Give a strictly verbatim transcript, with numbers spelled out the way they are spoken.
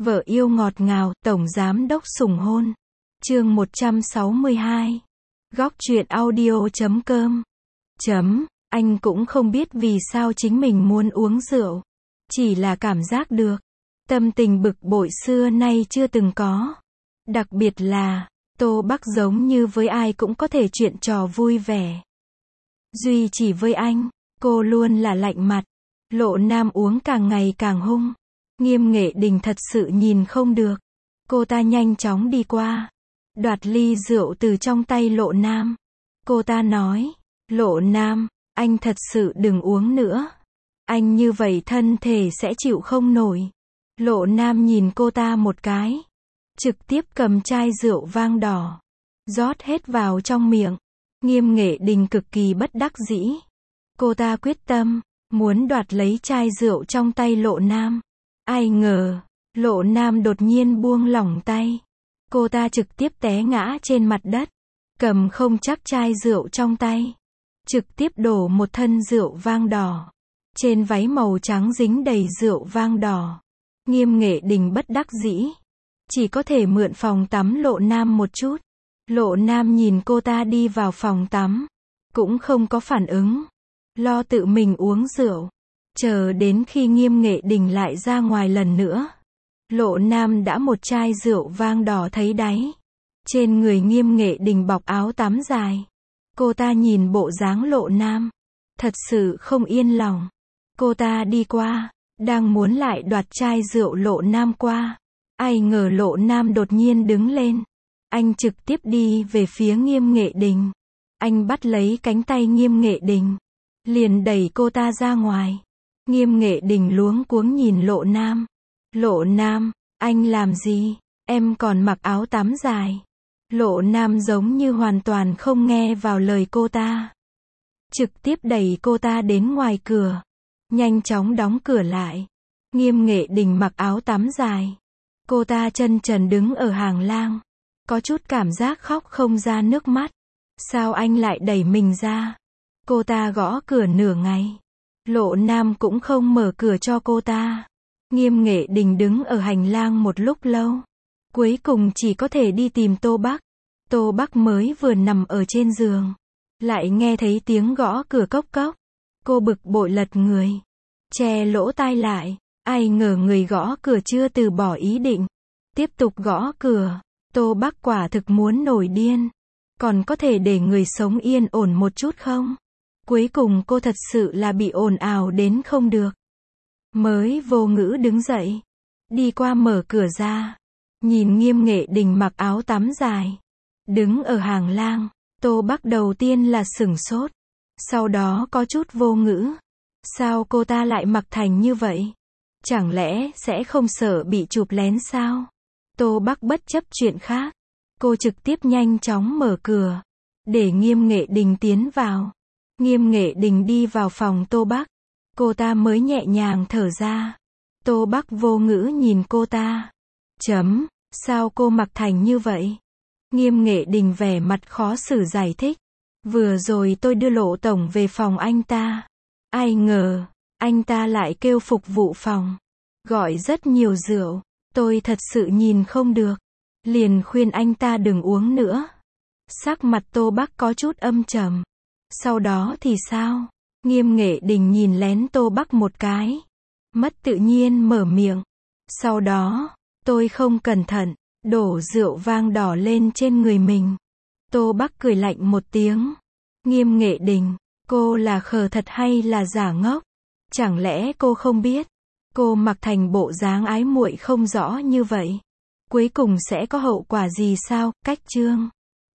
Vợ yêu ngọt ngào, tổng giám đốc sủng hôn. Chương một trăm sáu mươi hai. Góc truyện audio chấm com. Chấm, anh cũng không biết vì sao chính mình muốn uống rượu. Chỉ là cảm giác được. Tâm tình bực bội xưa nay chưa từng có. Đặc biệt là, Tô Bắc giống như với ai cũng có thể chuyện trò vui vẻ. Duy chỉ với anh, cô luôn là lạnh mặt. Lộ Nam uống càng ngày càng hung. Nghiêm Nghệ Đình thật sự nhìn không được. Cô ta nhanh chóng đi qua. Đoạt ly rượu từ trong tay Lộ Nam. Cô ta nói, Lộ Nam, anh thật sự đừng uống nữa. Anh như vậy thân thể sẽ chịu không nổi. Lộ Nam nhìn cô ta một cái. Trực tiếp cầm chai rượu vang đỏ. Rót hết vào trong miệng. Nghiêm Nghệ Đình cực kỳ bất đắc dĩ. Cô ta quyết tâm, muốn đoạt lấy chai rượu trong tay Lộ Nam. Ai ngờ, Lộ Nam đột nhiên buông lỏng tay. Cô ta trực tiếp té ngã trên mặt đất. Cầm không chắc chai rượu trong tay. Trực tiếp đổ một thân rượu vang đỏ. Trên váy màu trắng dính đầy rượu vang đỏ. Nghiêm Nghệ Đình bất đắc dĩ. Chỉ có thể mượn phòng tắm Lộ Nam một chút. Lộ Nam nhìn cô ta đi vào phòng tắm. Cũng không có phản ứng. Lo tự mình uống rượu. Chờ đến khi Nghiêm Nghệ Đình lại ra ngoài lần nữa. Lộ Nam đã một chai rượu vang đỏ thấy đáy. Trên người Nghiêm Nghệ Đình bọc áo tắm dài. Cô ta nhìn bộ dáng Lộ Nam. Thật sự không yên lòng. Cô ta đi qua. Đang muốn lại đoạt chai rượu Lộ Nam qua. Ai ngờ Lộ Nam đột nhiên đứng lên. Anh trực tiếp đi về phía Nghiêm Nghệ Đình. Anh bắt lấy cánh tay Nghiêm Nghệ Đình. Liền đẩy cô ta ra ngoài. Nghiêm Nghệ Đình luống cuống nhìn Lộ Nam. Lộ Nam, anh làm gì? Em còn mặc áo tắm dài. Lộ Nam giống như hoàn toàn không nghe vào lời cô ta. Trực tiếp đẩy cô ta đến ngoài cửa. Nhanh chóng đóng cửa lại. Nghiêm Nghệ Đình mặc áo tắm dài. Cô ta chân trần đứng ở hàng lang. Có chút cảm giác khóc không ra nước mắt. Sao anh lại đẩy mình ra? Cô ta gõ cửa nửa ngày. Lộ Nam cũng không mở cửa cho cô ta. Nghiêm Nghệ Đình đứng ở hành lang một lúc lâu. Cuối cùng chỉ có thể đi tìm Tô Bắc. Tô Bắc mới vừa nằm ở trên giường. Lại nghe thấy tiếng gõ cửa cốc cốc. Cô bực bội lật người. Che lỗ tai lại. Ai ngờ người gõ cửa chưa từ bỏ ý định. Tiếp tục gõ cửa. Tô Bắc quả thực muốn nổi điên. Còn có thể để người sống yên ổn một chút không? Cuối cùng cô thật sự là bị ồn ào đến không được. Mới vô ngữ đứng dậy. Đi qua mở cửa ra. Nhìn Nghiêm Nghệ Đình mặc áo tắm dài. Đứng ở hàng lang. Tô Bắc đầu tiên là sửng sốt. Sau đó có chút vô ngữ. Sao cô ta lại mặc thành như vậy? Chẳng lẽ sẽ không sợ bị chụp lén sao? Tô Bắc bất chấp chuyện khác. Cô trực tiếp nhanh chóng mở cửa. Để Nghiêm Nghệ Đình tiến vào. Nghiêm Nghệ Đình đi vào phòng Tô Bắc. Cô ta mới nhẹ nhàng thở ra. Tô Bắc vô ngữ nhìn cô ta. Chấm, sao cô mặc thành như vậy? Nghiêm Nghệ Đình vẻ mặt khó xử giải thích. Vừa rồi tôi đưa Lộ tổng về phòng anh ta. Ai ngờ, anh ta lại kêu phục vụ phòng. Gọi rất nhiều rượu. Tôi thật sự nhìn không được. Liền khuyên anh ta đừng uống nữa. Sắc mặt Tô Bắc có chút âm trầm. Sau đó thì sao? Nghiêm Nghệ Đình nhìn lén Tô Bắc một cái. Mất tự nhiên mở miệng. Sau đó, tôi không cẩn thận, đổ rượu vang đỏ lên trên người mình. Tô Bắc cười lạnh một tiếng. Nghiêm Nghệ Đình, cô là khờ thật hay là giả ngốc? Chẳng lẽ cô không biết? Cô mặc thành bộ dáng ái muội không rõ như vậy. Cuối cùng sẽ có hậu quả gì sao? Cách chương.